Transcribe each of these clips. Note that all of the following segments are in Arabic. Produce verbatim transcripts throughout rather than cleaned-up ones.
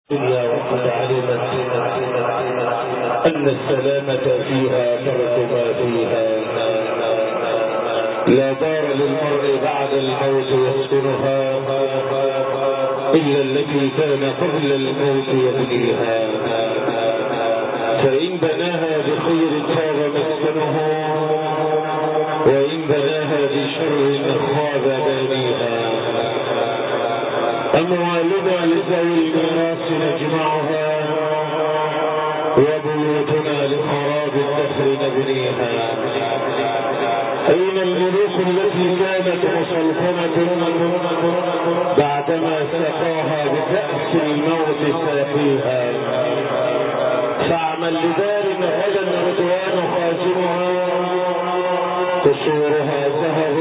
الدنيا وقد علمت أن السلامة فيها ترك ما فيها. لا دار للمرء بعد الموت يسكنها إلا التي كان قبل الموت يبنيها، فإن بناها بخير طاب مسكنه وإن بناها بشر خاب بانيها. أموالنا لذوي الميراث نجمعها وبيوتنا لخراب الدهر نبنيها. أين الملوك التي كانت مسلطنة بعدما سقاها بكأس الموت ساقيها؟ فاعمل لدار غدا رضوان خازنها قصورها ذهب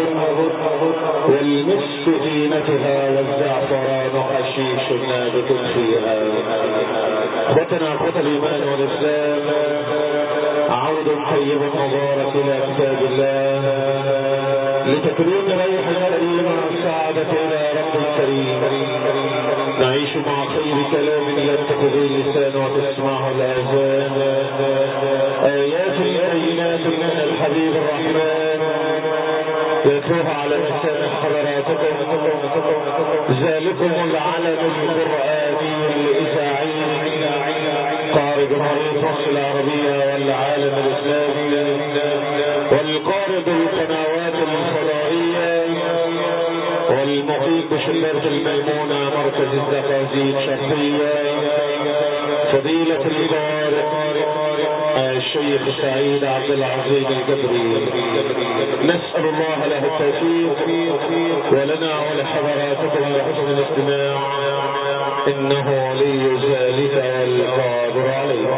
والمسك زينتها والزعفران حشيش نابت فيها. اخوتنا اخوة الايمان والاسلام، عود طيب مبارك الى كتاب الله لتكريم روح الكريم والسعادة الى رب الكريم. نعيش مع خير كلام ينطق به اللسان وتسمعه الاذان، ايات بينات من الحبيب الرحمن يتلوها على مسامع حضراتكم. ذلكم العلم القرآني الإذاعي قارئ جمهورية مصر العربية والعالم الإسلامي والقارئ القنوات الفضائية والمقيم بشجرة الميمونة مركز الزقازيق شرقية، فضيلة القارئ الشيخ سعيد عبد العظيم الجبري. نسأل الله له التوفيق ولنا ولحضراتكم لحسن الاستماع، إنه ولي ذلك والقادر عليه.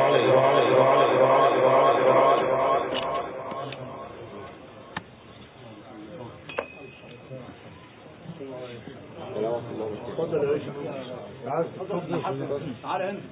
تعال هنا.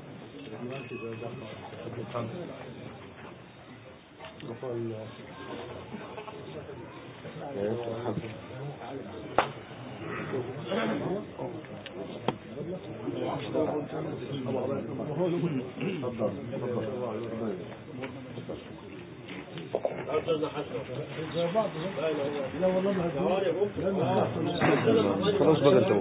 خلاص بقى انت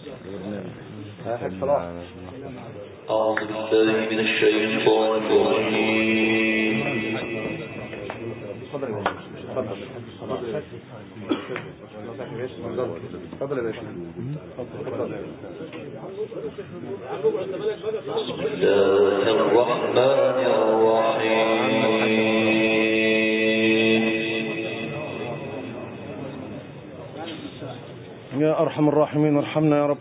أعوذ بالله من الشيطان الرجيم. تفضل يا تفضل يا باشا. بسم الله الرحمن الرحيم. يا أرحم الراحمين ارحمنا يا رب.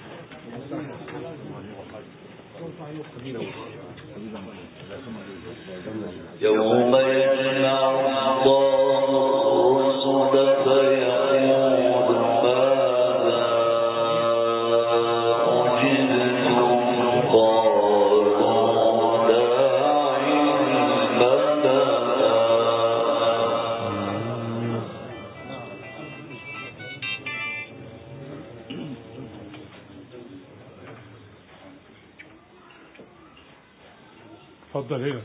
يوم يجمع الله الرسل فيقول ماذا أجبتم قالوا لا علم لنا. اتفضل هنا.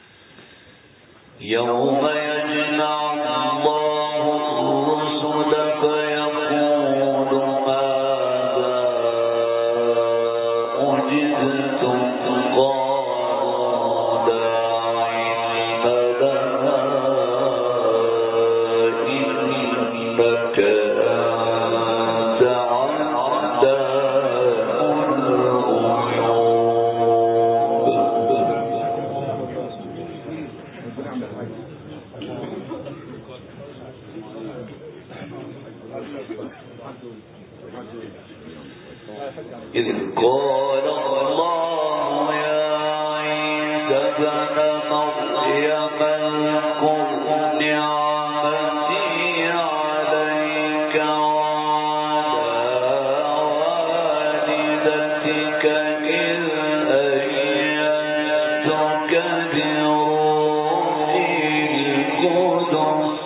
يوم يجمع الله الرسل فيقول ماذا أجبتم قالوا لا علم لنا إنك أنت علام الغيوب. إذ قال الله يا عيسى ابن مريم اذكر نعمتي عليك وعلى والدتك إذ أيدتك بروح القدس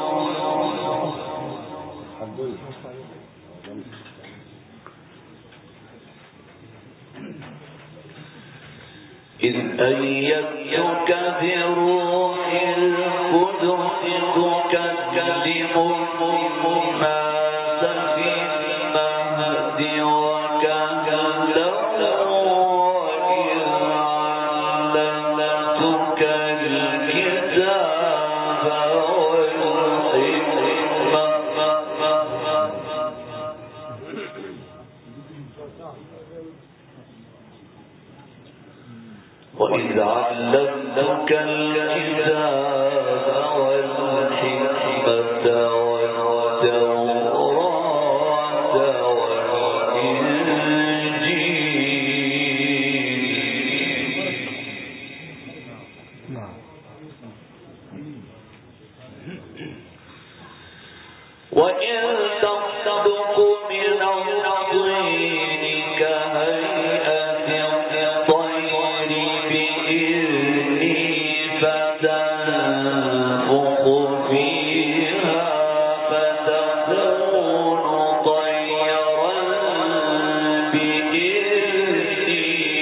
إذ أيدتك بروح القدس تكلم الناس في المهد وكهلا وإذ علمتك الكتاب والحكمة وإذ علمتك الكتاب والحكمة والتوراة والإنجيل وإن تصدق من الطين كهيئة الطير بإذني فتنفخ فيها فتكون طيرا بإذني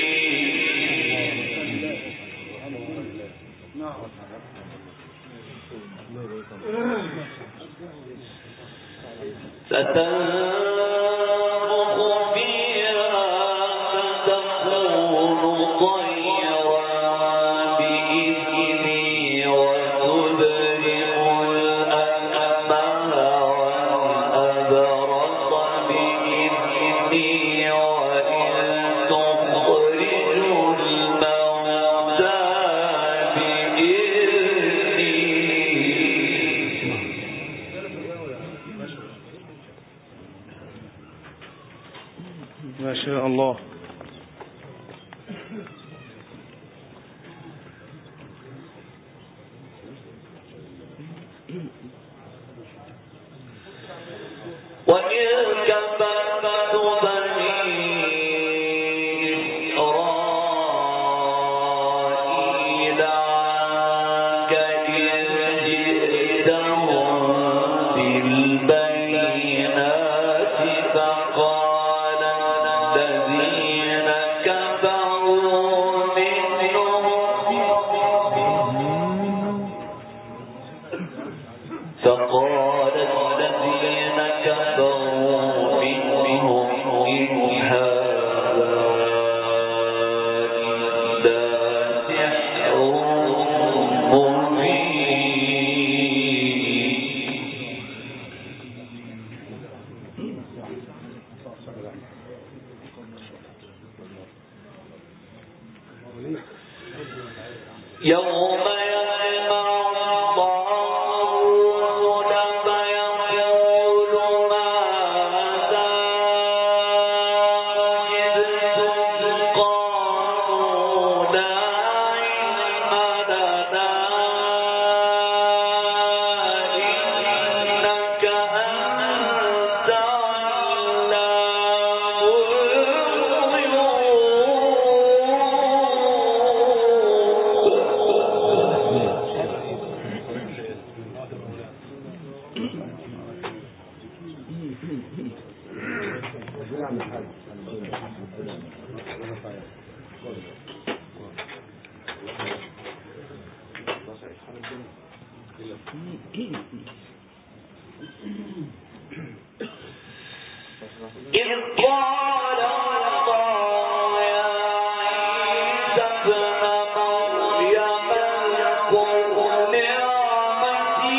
ستنفخ فيها فتكون طيرا بإذني وتبرئ الأكمه والأبرص بإذني وإن تخرج الموتى بإذني ما شاء الله. وإذ كففت بني إسرائيل عنك إذ جئتهم بالبينات فقال الذين كفروا منهم فقال الذين كفروا منهم إن هذا إلا سحر مبين يوم يجمع الله الرسل فيقول ماذا أجبتم قالوا لا علم لنا إنك أنت علام إذ قال الله يا عيسى ابن مريم اذكر نعمتي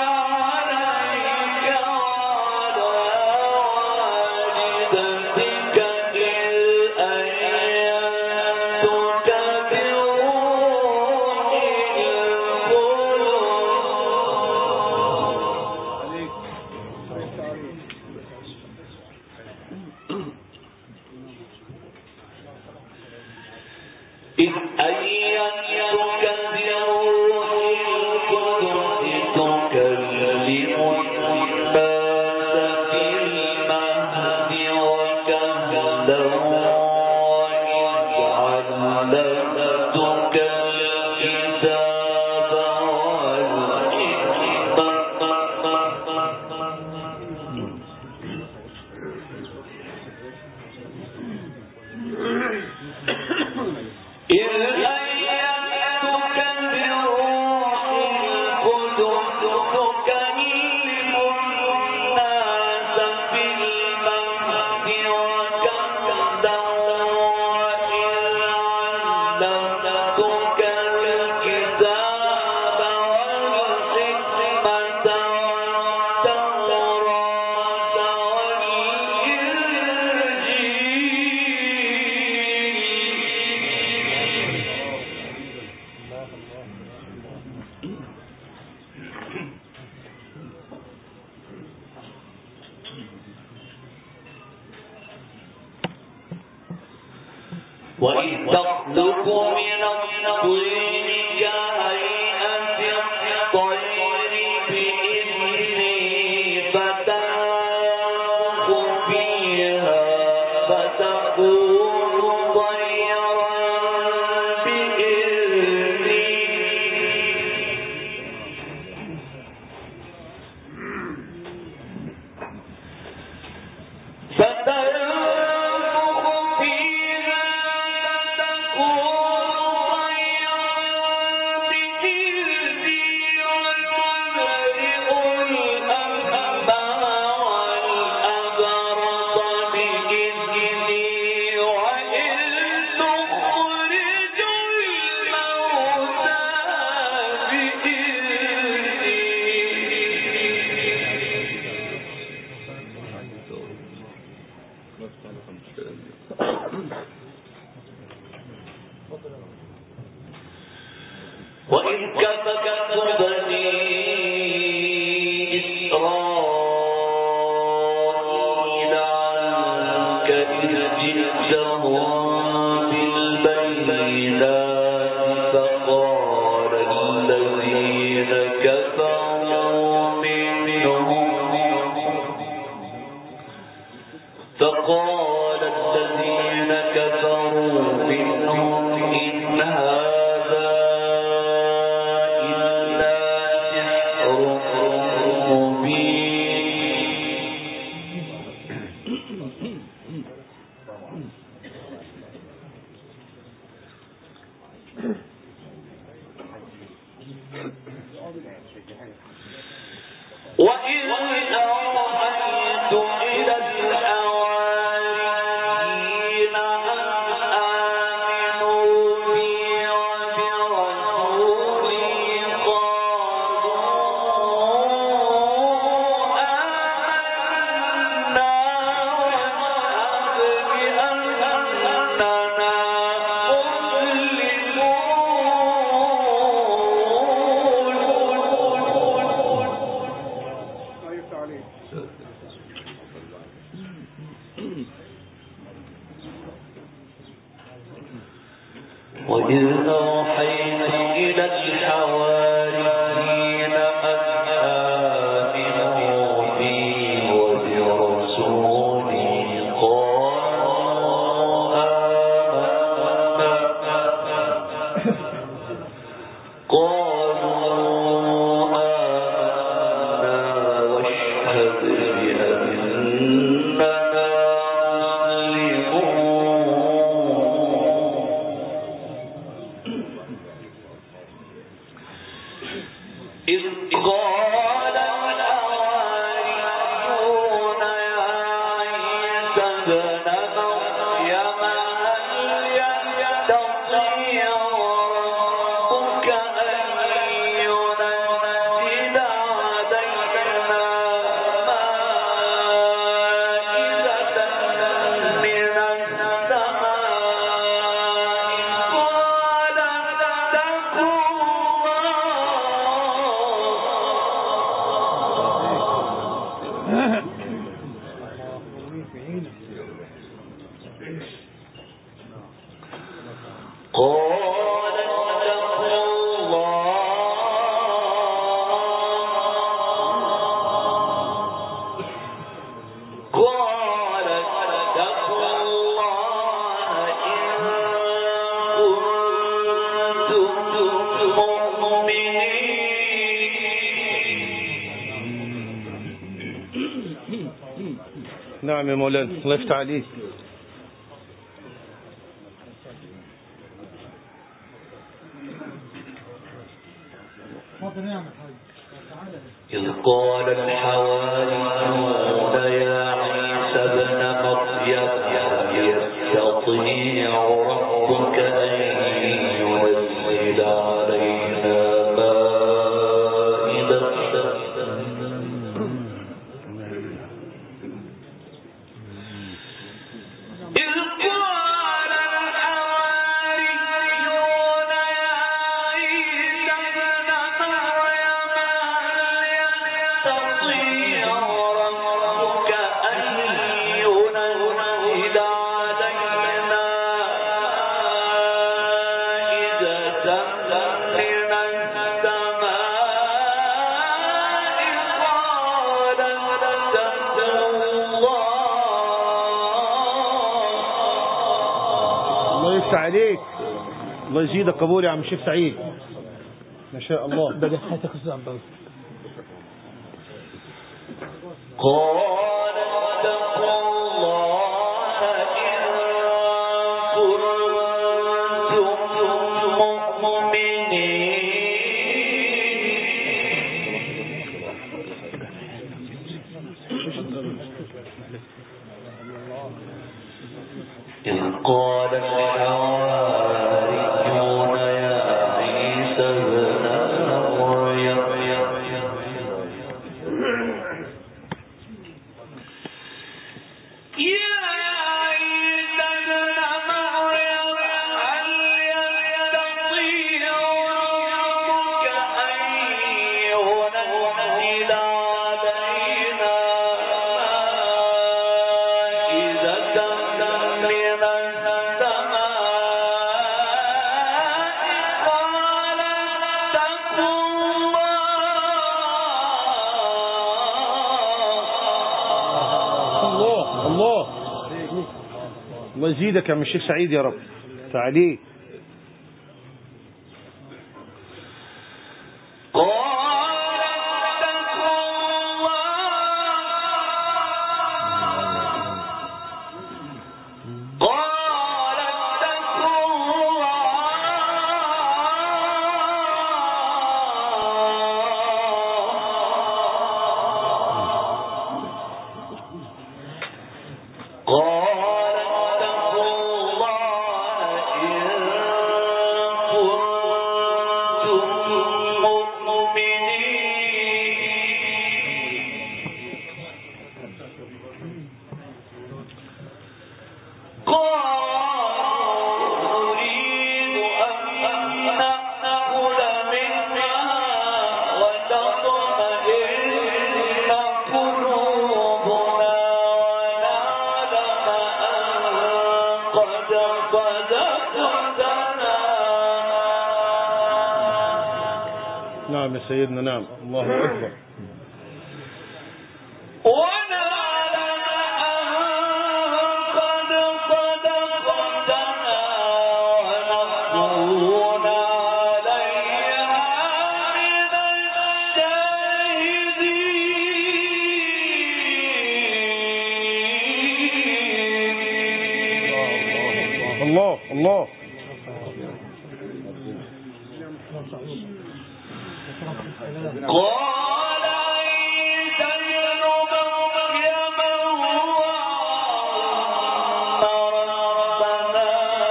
عليك وعلى والدتك إذ أيدتك بروح إذ أيدتك بروح القدس تكلم الناس في المهد وكهلا وإذ علمتك الكتاب والحكمة إذ يخلق من الطين كهيئة الطير بإذنه فتنفخ فيها فتكون طيرا بإذنه فتنفخ فيها فتكون طيرا بإذنه وتبرئ الأكمه والأبرص بإذنه وإذ تخرج الموتى وإذ كففت بني إسرائيل عنك إذ جئتهم بالبينات فقال الذين كفروا منهم فقال الذين كفروا منهم إن هذا إلا سحر مبين وإذ أوحيت إلى الحواريين أن آمنوا بي وبرسولي قالوا آمنا واشهد بأننا وإذ أوحيت إلى الحواريين أن آمنوا بي وبرسولي قالوا آمنا قالوا آمنا واشهد بأننا إذ قال الحواريون يا عيسى ابن مريم هل يستطيع ربك أن ينزل علينا مائدة من السماء قال اتقوا قال اتقوا الله قال اتقوا الله إن كنتم مؤمنين. نعم يا مولانا، الله يفتح عليك. إذ قال الحواريون يا عيسى ابن مريم هل يستطيع ربك أن ينزل علينا مائدة إذ قال الحواريون يا عيسى ابن مريم هل يستطيع ربك أن ينزل علينا عليك. الله يزيدك قبول يا عم الشيخ سعيد، ما شاء الله. ده حياتك الزعبان. قال اتقوا الله إن كنتم مؤمنين. إذ قال الحواريون يا عيسى ابن مريم الله يزيدك يا عم الشيخ سعيد يا رب. تعالي. نعم يا سيدنا، نعم. الله أكبر. الله الله. قال عيسى ابن مريم اللهم ربنا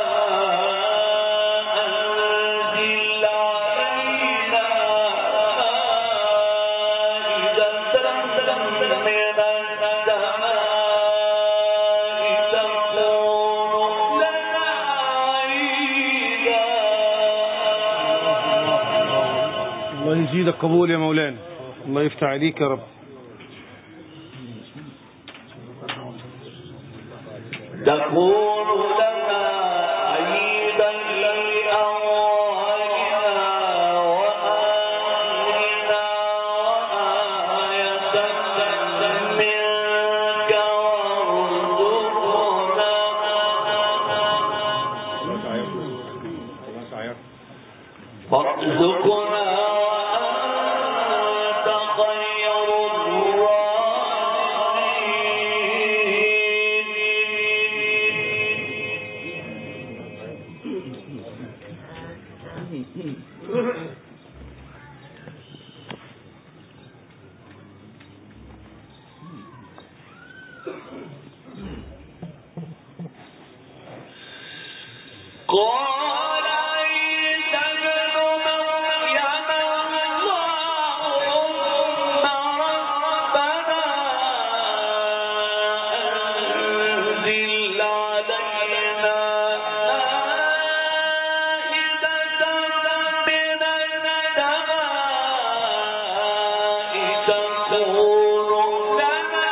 أنزل علينا مائدة من السماء تكون لنا عيدا. الله يزيدك قبول يا مولانا، الله يفتح عليك يا رب. تكون لنا عيدا لأولنا وآخرنا وآية منك وارزقنا وأنت خير الراحمين. قال عيسى ابن مريم اللهم ربنا أنزل علينا مائدة من السماء تكون لنا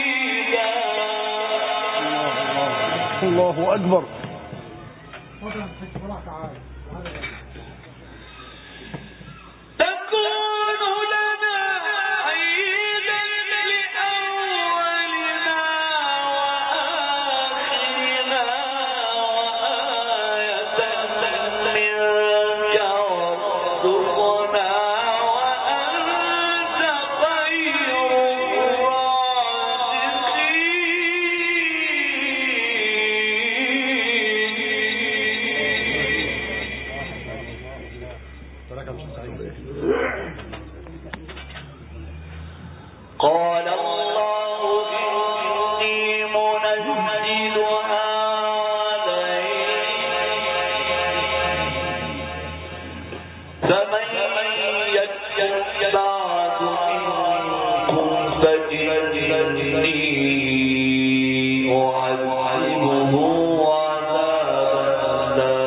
عيدا. الله أكبر. تفضل. قال الله إني منزلها عليكم فمن يكفر بعد منكم فإني أعذبه عذابا لا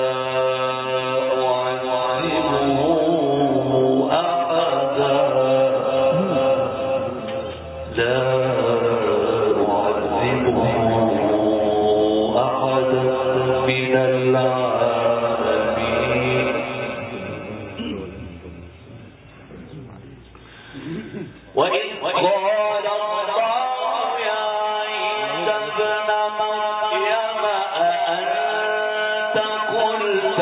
أعذبه أحدا لا أعذبه أحدا من العالمين وإذ قال الله يا عيسى ابن مريم أأنت قلت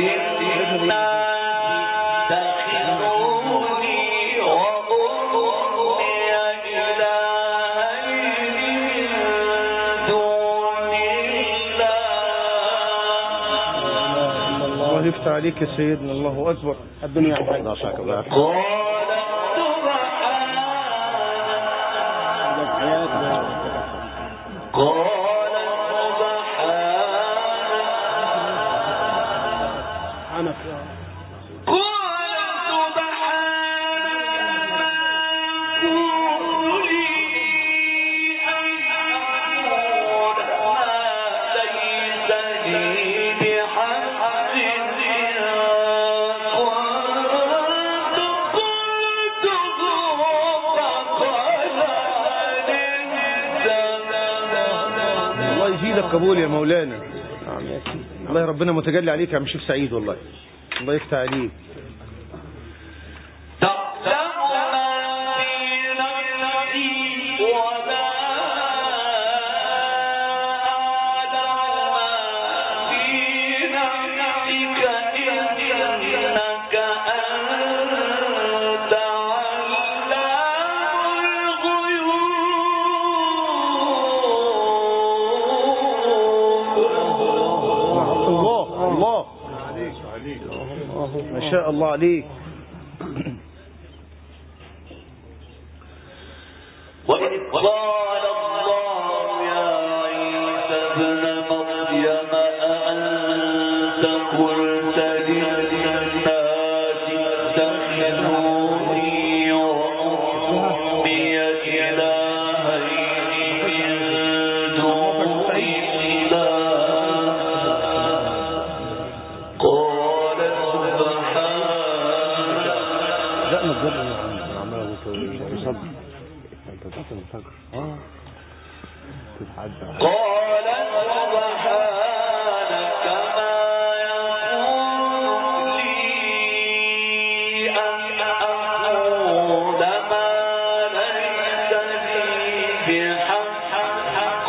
للناس اتخذوني وأمي إلهين من دون الله الله يفتح عليك يا سيدنا. الله أكبر. الدنيا عن حاجة. قال سبحانك قال عنك قال سبحانك ما يكون لي أن أقول ما ليس لي بحق إن كنت قلته فقد علمت. الله يزيدك قبول يا مولانا. نعم يا سيدي. الله يا ربنا متجلي عليك يا عم شيخ سعيد. والله الله يفتح عليك. تعلم ما في نفسي ولا أعلم ما في نفسك إنك أنت علام الغيوب. الله الله ما شاء الله عليك. وإذ قال الله يا عيسى ابن مريم أأنت قلت للناس اتخذوني وأمي إلهين من دون الله قال سبحانك لا نتجرب عمال يصب انت تاكل الفجر اه تتحدى قال سبحانك ما يكون لي أن أقول ما ليس لي بحق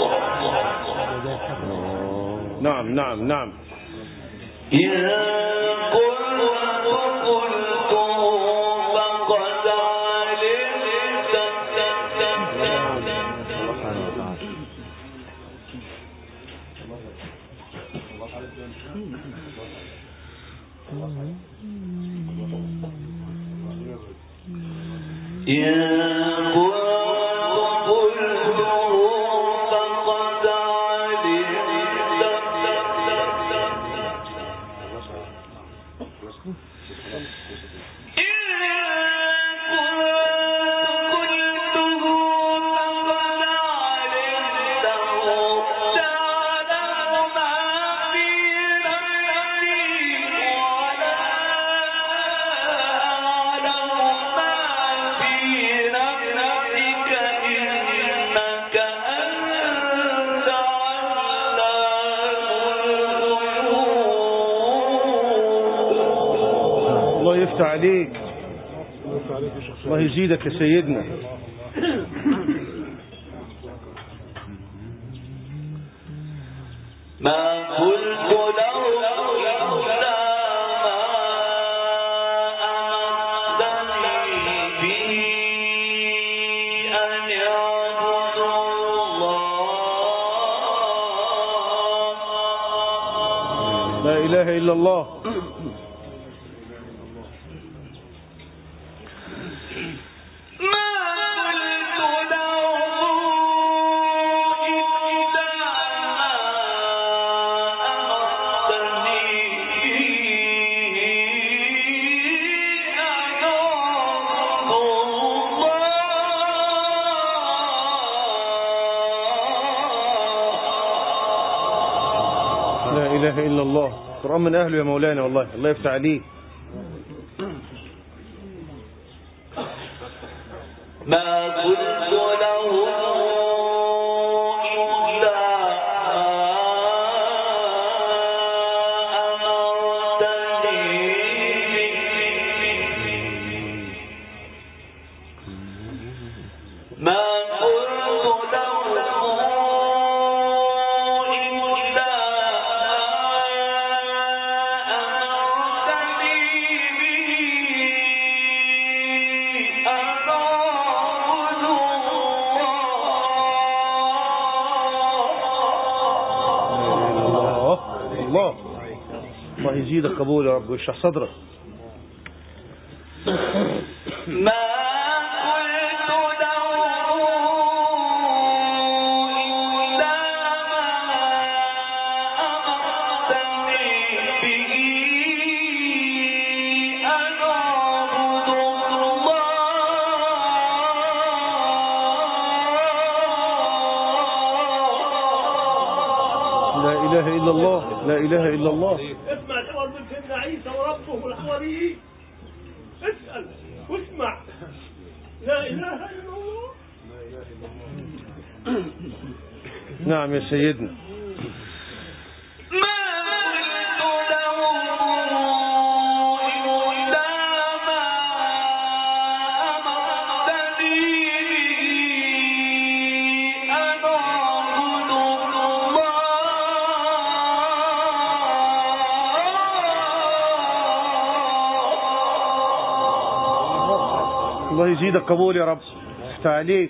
نعم نعم نعم. إن كنت قلته فقد علمت. إن كنت قلته فقد علمت. الله يفتح عليك. الله يزيدك يا سيدنا. ما قلت له إلا ما أمرتني به أن يعبدوا الله. لا إله إلا الله. لا إله إلا الله. القرآن من أهله يا مولانا والله. الله يفتح عليك. ما قلت له إلا أمرتني ما قلت له الله يزيدك قبول يا رب ويشرح صدرك. ما قلت له إلا ما أمرتني به أن أعبد الله. لا إله إلا الله. لا إله إلا الله. اسمع الحوار بين سيدنا عيسى وربه والحواريين. اسأل واسمع. لا إله إلا الله. نعم يا سيدنا. الله يزيدك قبول يا رب. افتح عليك.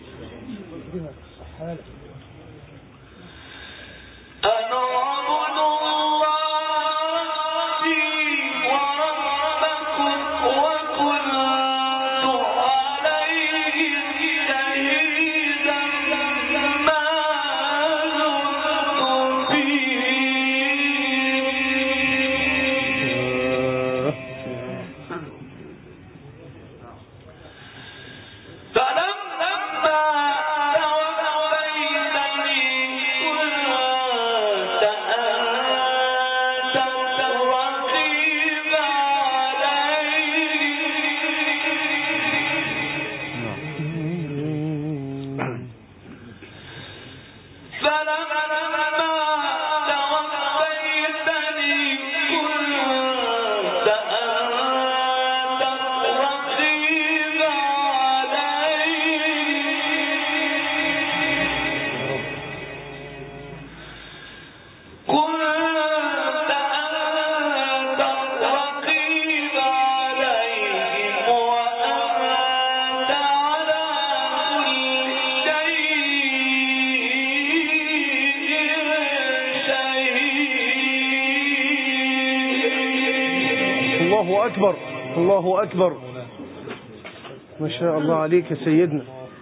الله أكبر. الله أكبر. ما شاء الله عليك يا سيدنا.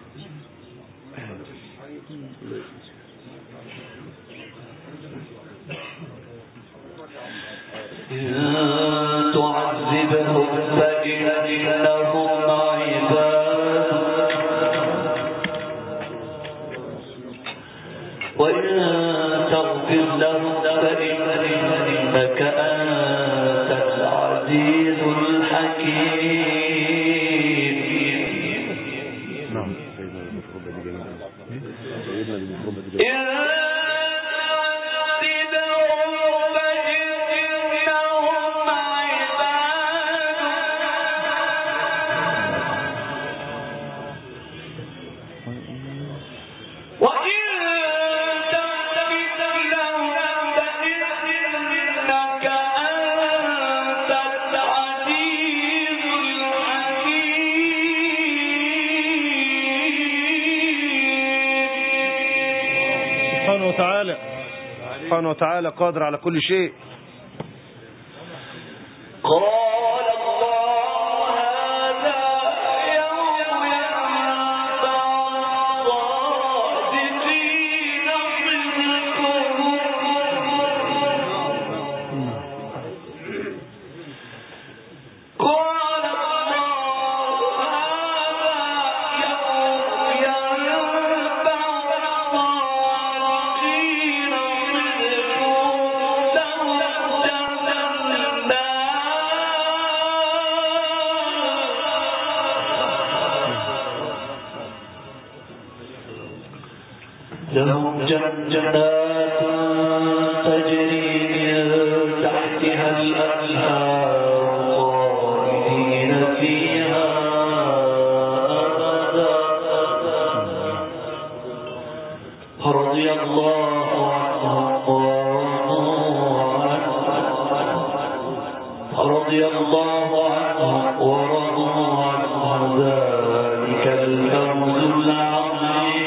إن تعذبهم فإنهم عبادك وإن تغفر لهم فإنك أنت العزيز الحكيم. نعم سبحانه وتعالى قادر على كل شيء. قال الله هذا يوم ينفع الصادقين صدقهم قال الله هذا يوم ينفع الصادقين صدقهم لهم جنات تجري من تحتها الأنهار خالدين فيها أبدا رضي الله عنهم ورضوا عنه رضي الله عنهم ورضوا عنه ذلك الفوز العظيم.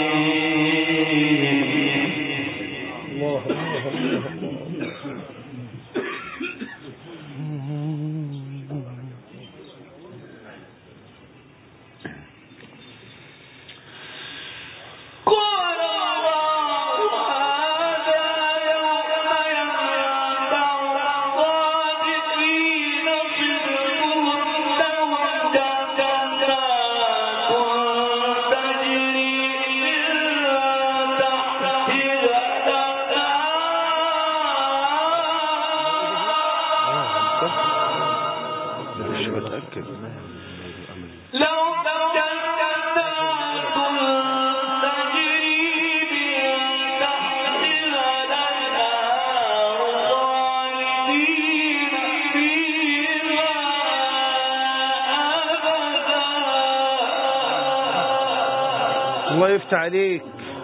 الله يفتح عليك.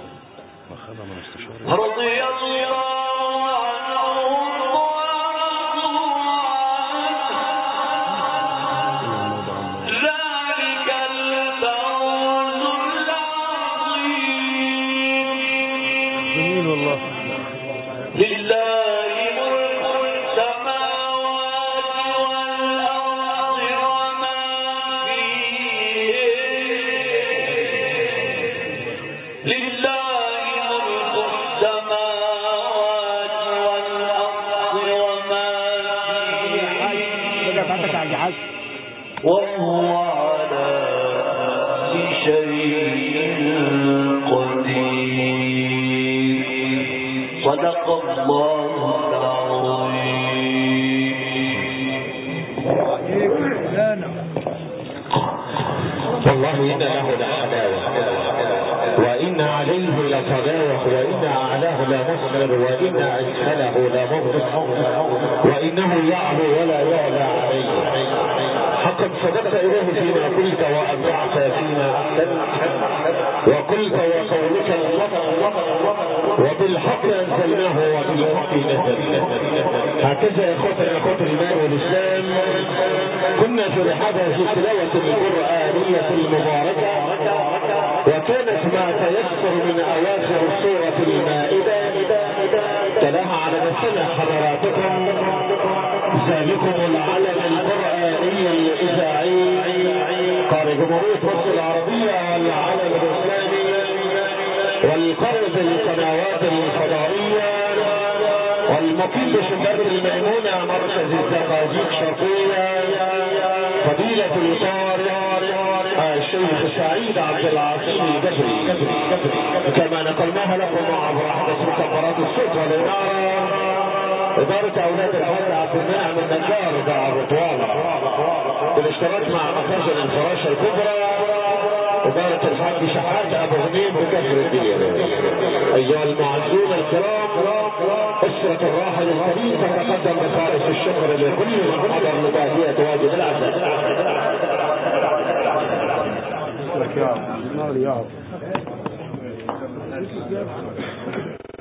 رضي الله عنهم ذلك الفوز العظيم. جميل والله. لله ملك السماوات والأرض وما فيهن لله ملك السماوات والأرض وما فيهن وهو على كل شيء قدير. صدق الله العظيم. والله إن له لحلاوة وإن عليه لصلاوة وإن أعلاه لمصبر وإن أسفله لمغرق وإنه يعلو ولا يعلى عليه. حقا صدقت إليه فيما قلت وأبدعت فيما أحسنت وقلت وقولك الوطن وبالحق أنزلناه وبالحق نزل. هكذا يا أخوتنا يا أخوة الإيمان والإسلام كنا في رحاب هذه التلاوة القرآنية المباركة وكانت ما تيسر من أواخر سورة المائدة تلاها على نفسنا حضراتكم ذلكم العلم القرآني الإذاعي قارئ جمهورية مصر العربية والعلم الإسلامي والقارئ القنوات الفضائية والمقيم بشباب الميمونة مركز الزقازيق شرقية فضيلة القارئ الشيخ سعيد عبد العظيم البدري كما نقلناها لكم عبر احدث مكبرات الصوت والاناره اداره اولاد الحاج عبد المنعم النجار دار الرطوانه بالاشتراك مع مخازن الفراشه الكبرى اداره الحاج شحات ابو غنيم بكفر الدين. ايها المعزون الكرام اسره الراحل الكريم تتقدم بخالص الشكر لكل من حضر لتاديه واجب العزاء. يا